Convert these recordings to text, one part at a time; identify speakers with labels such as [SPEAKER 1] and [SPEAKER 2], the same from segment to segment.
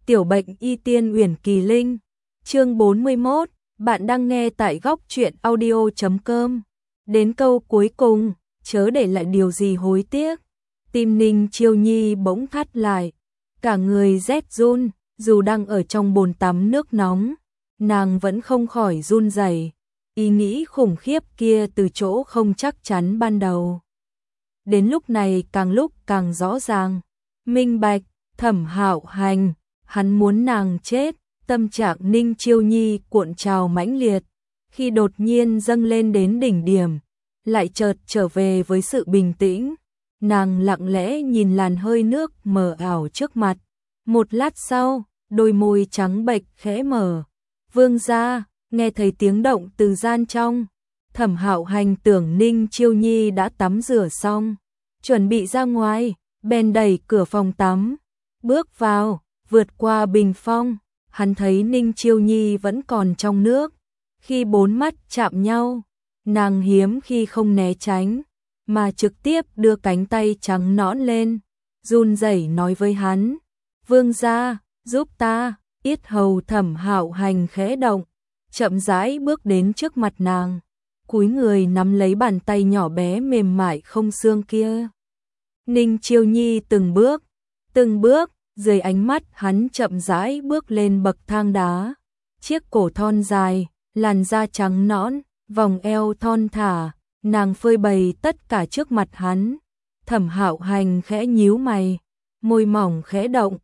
[SPEAKER 1] Tiểu bệnh y tiên Uyển Kỳ Linh. Chương 41, bạn đang nghe tại góc truyện audio.com. Đến câu cuối cùng, chớ để lại điều gì hối tiếc. Tim Ninh Chiêu Nhi bỗng thắt lại, cả người rét run, dù đang ở trong bồn tắm nước nóng, nàng vẫn không khỏi run rẩy. Ý nghĩ khủng khiếp kia từ chỗ không chắc chắn ban đầu, đến lúc này càng lúc càng rõ ràng, minh bạch. Thẩm Hạo Hành, hắn muốn nàng chết. Tâm trạng Ninh Chiêu Nhi cuộn trào mãnh liệt, khi đột nhiên dâng lên đến đỉnh điểm, lại chợt trở về với sự bình tĩnh. Nàng lặng lẽ nhìn làn hơi nước mờ ảo trước mặt. Một lát sau, đôi môi trắng bệch khẽ mở. Vương gia, nghe thấy tiếng động từ gian trong. Thẩm Hạo Hành tưởng Ninh Chiêu Nhi đã tắm rửa xong, chuẩn bị ra ngoài, bèn đẩy cửa phòng tắm, bước vào, vượt qua bình phong. Hắn thấy Ninh Chiêu Nhi vẫn còn trong nước. Khi bốn mắt chạm nhau, nàng hiếm khi không né tránh, mà trực tiếp đưa cánh tay trắng nõn lên, run rẩy nói với hắn: "Vương gia, giúp ta." Yết hầu Thẩm Hạo Hành khẽ động, chậm rãi bước đến trước mặt nàng, cúi người nắm lấy bàn tay nhỏ bé mềm mại không xương kia. Ninh Chiêu Nhi từng bước, dưới ánh mắt hắn chậm rãi bước lên bậc thang đá. Chiếc cổ thon dài, làn da trắng nõn, vòng eo thon thả, nàng phơi bày tất cả trước mặt hắn. Thẩm Hạo Hành khẽ nhíu mày, môi mỏng khẽ động,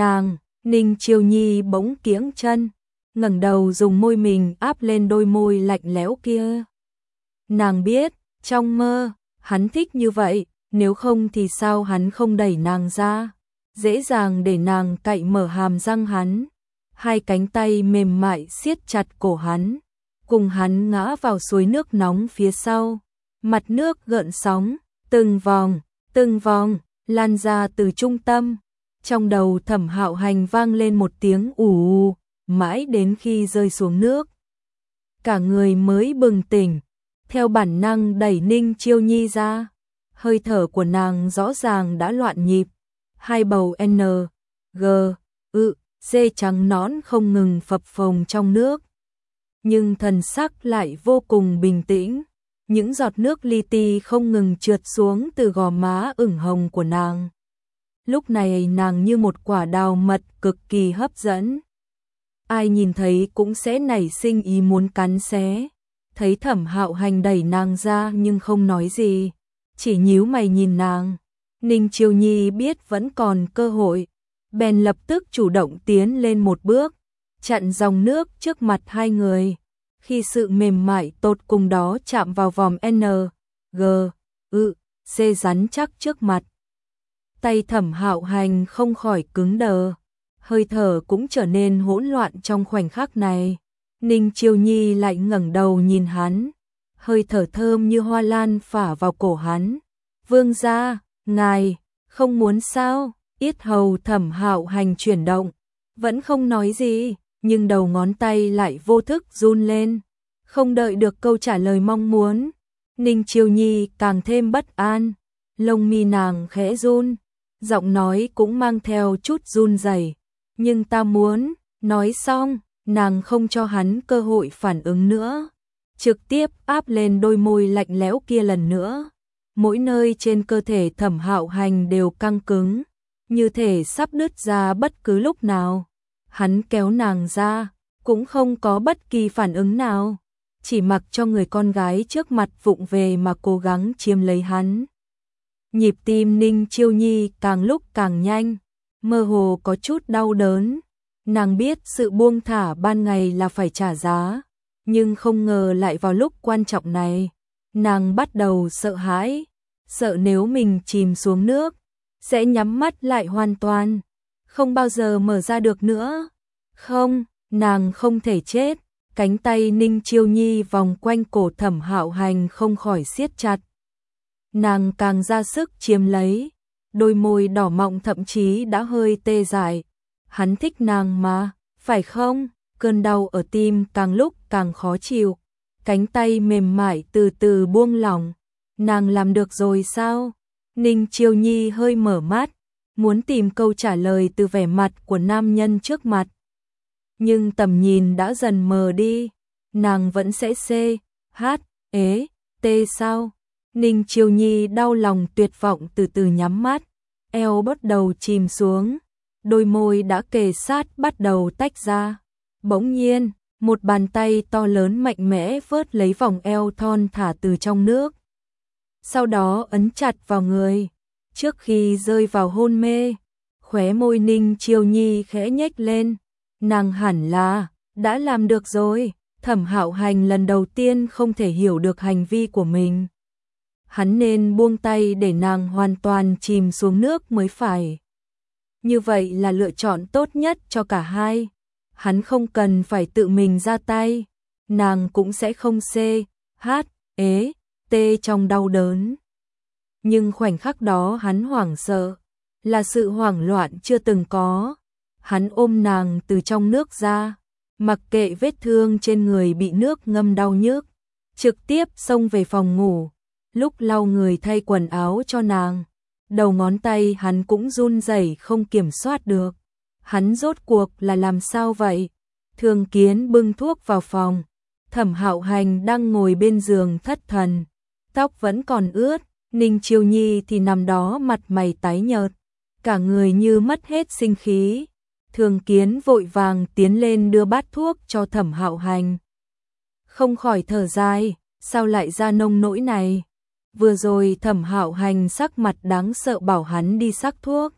[SPEAKER 1] Ninh Chiêu Nhi bỗng kiễng chân, ngẩng đầu dùng môi mình áp lên đôi môi lạnh lẽo kia. Nàng biết, trong mơ, hắn thích như vậy, nếu không thì sao hắn không đẩy nàng ra, dễ dàng để nàng cạy mở hàm răng hắn. Hai cánh tay mềm mại siết chặt cổ hắn, cùng hắn ngã vào suối nước nóng phía sau. Mặt nước gợn sóng, từng vòng, lan ra từ trung tâm. Trong đầu Thẩm Hạo Hành vang lên một tiếng ù, mãi đến khi rơi xuống nước, cả người mới bừng tỉnh, theo bản năng đẩy Ninh Chiêu Nhi ra. Hơi thở của nàng rõ ràng đã loạn nhịp, hai bầu N, G, Ư, C trắng nõn không ngừng phập phồng trong nước, nhưng thần sắc lại vô cùng bình tĩnh. Những giọt nước li ti không ngừng trượt xuống từ gò má ửng hồng của nàng. Lúc này nàng như một quả đào mật cực kỳ hấp dẫn, ai nhìn thấy cũng sẽ nảy sinh ý muốn cắn xé. Thấy Thẩm Hạo Hành đẩy nàng ra nhưng không nói gì, chỉ nhíu mày nhìn nàng. Ninh Chiêu Nhi biết vẫn còn cơ hội, bèn lập tức chủ động tiến lên một bước, chặn dòng nước trước mặt hai người. Khi sự mềm mại tột cùng đó chạm vào vòng N, G, Ư, C rắn chắc trước mặt, tay Thẩm Hạo Hành không khỏi cứng đờ, hơi thở cũng trở nên hỗn loạn trong khoảnh khắc này. Ninh Chiêu Nhi lại ngẩng đầu nhìn hắn, hơi thở thơm như hoa lan phả vào cổ hắn. "Vương gia, ngài không muốn sao?" Yết hầu Thẩm Hạo Hành chuyển động, vẫn không nói gì, nhưng đầu ngón tay lại vô thức run lên. Không đợi được câu trả lời mong muốn, Ninh Chiêu Nhi càng thêm bất an, lông mi nàng khẽ run, giọng nói cũng mang theo chút run rẩy. "Nhưng ta muốn." Nói xong, nàng không cho hắn cơ hội phản ứng nữa, trực tiếp áp lên đôi môi lạnh lẽo kia lần nữa. Mỗi nơi trên cơ thể Thẩm Hạo Hành đều căng cứng, như thể sắp đứt ra bất cứ lúc nào. Hắn kéo nàng ra, cũng không có bất kỳ phản ứng nào, chỉ mặc cho người con gái trước mặt vụng về mà cố gắng chiếm lấy hắn. Nhịp tim Ninh Chiêu Nhi càng lúc càng nhanh, mơ hồ có chút đau đớn. Nàng biết sự buông thả ban ngày là phải trả giá, nhưng không ngờ lại vào lúc quan trọng này, nàng bắt đầu sợ hãi, sợ nếu mình chìm xuống nước, sẽ nhắm mắt lại hoàn toàn, không bao giờ mở ra được nữa. Không, nàng không thể chết. Cánh tay Ninh Chiêu Nhi vòng quanh cổ Thẩm Hạo Hành không khỏi siết chặt. Nàng càng ra sức chiếm lấy, đôi môi đỏ mọng thậm chí đã hơi tê dại. Hắn thích nàng mà, phải không? Cơn đau ở tim càng lúc càng khó chịu, cánh tay mềm mại từ từ buông lỏng. Nàng làm được rồi sao? Ninh Chiêu Nhi hơi mở mắt, muốn tìm câu trả lời từ vẻ mặt của nam nhân trước mặt. Nhưng tầm nhìn đã dần mờ đi, nàng vẫn sẽ T sao? Ninh Chiêu Nhi đau lòng tuyệt vọng từ từ nhắm mắt, eo bắt đầu chìm xuống, đôi môi đã kề sát bắt đầu tách ra. Bỗng nhiên, một bàn tay to lớn mạnh mẽ vớt lấy vòng eo thon thả từ trong nước. Sau đó ấn chặt vào người, trước khi rơi vào hôn mê, khóe môi Ninh Chiêu Nhi khẽ nhếch lên, nàng hẳn là đã làm được rồi. Thẩm Hạo Hành lần đầu tiên không thể hiểu được hành vi của mình. Hắn nên buông tay để nàng hoàn toàn chìm xuống nước mới phải. Như vậy là lựa chọn tốt nhất cho cả hai. Hắn không cần phải tự mình ra tay, nàng cũng sẽ không T trong đau đớn. Nhưng khoảnh khắc đó hắn hoảng sợ, là sự hoảng loạn chưa từng có. Hắn ôm nàng từ trong nước ra, mặc kệ vết thương trên người bị nước ngâm đau nhức, trực tiếp xông về phòng ngủ. Lúc lau người thay quần áo cho nàng, đầu ngón tay hắn cũng run rẩy không kiểm soát được. Hắn rốt cuộc là làm sao vậy? Thường Kiến bưng thuốc vào phòng, Thẩm Hạo Hành đang ngồi bên giường thất thần, tóc vẫn còn ướt, Ninh Chiêu Nhi thì nằm đó mặt mày tái nhợt, cả người như mất hết sinh khí. Thường Kiến vội vàng tiến lên đưa bát thuốc cho Thẩm Hạo Hành. Không khỏi thở dài, sao lại ra nông nỗi này? Vừa rồi Thẩm Hạo Hành sắc mặt đáng sợ bảo hắn đi sắc thuốc.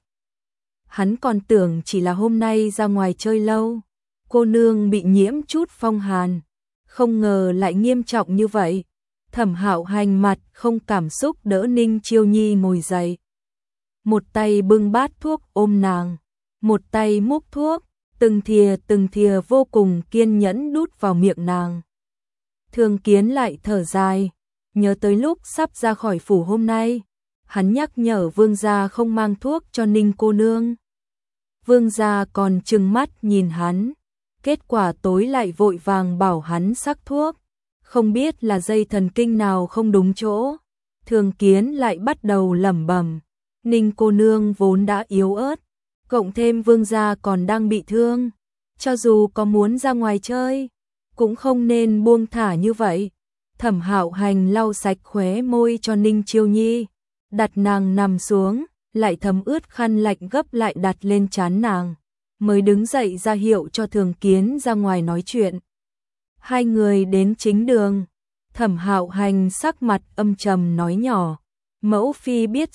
[SPEAKER 1] Hắn còn tưởng chỉ là hôm nay ra ngoài chơi lâu, cô nương bị nhiễm chút phong hàn, không ngờ lại nghiêm trọng như vậy. Thẩm Hạo Hành mặt không cảm xúc đỡ Ninh Chiêu Nhi ngồi dậy. Một tay bưng bát thuốc ôm nàng, một tay múc thuốc, từng thìa vô cùng kiên nhẫn đút vào miệng nàng. Thường Kiến lại thở dài, nhớ tới lúc sắp ra khỏi phủ hôm nay, hắn nhắc nhở Vương gia không mang thuốc cho Ninh cô nương. Vương gia còn trừng mắt nhìn hắn, kết quả tối lại vội vàng bảo hắn sắc thuốc, không biết là dây thần kinh nào không đúng chỗ. Thường Kiến lại bắt đầu lẩm bẩm, Ninh cô nương vốn đã yếu ớt, cộng thêm Vương gia còn đang bị thương, cho dù có muốn ra ngoài chơi, cũng không nên buông thả như vậy. Thẩm Hạo Hành lau sạch khóe môi cho Ninh Chiêu Nhi, đặt nàng nằm xuống, lại thấm ướt khăn lạnh gấp lại đặt lên trán nàng, mới đứng dậy ra hiệu cho Thường Kiến ra ngoài nói chuyện. Hai người đến chính đường, Thẩm Hạo Hành sắc mặt âm trầm nói nhỏ, mẫu phi biết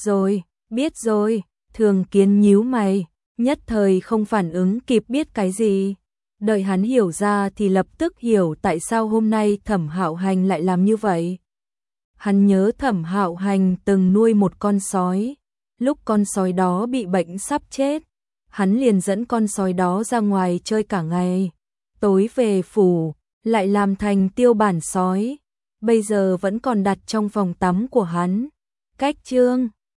[SPEAKER 1] rồi. Thường Kiến nhíu mày, nhất thời không phản ứng kịp biết cái gì. Đợi hắn hiểu ra thì lập tức hiểu tại sao hôm nay Thẩm Hạo Hành lại làm như vậy. Hắn nhớ Thẩm Hạo Hành từng nuôi một con sói, lúc con sói đó bị bệnh sắp chết, hắn liền dẫn con sói đó ra ngoài chơi cả ngày, tối về phủ lại làm thành tiêu bản sói, bây giờ vẫn còn đặt trong phòng tắm của hắn. Cách chương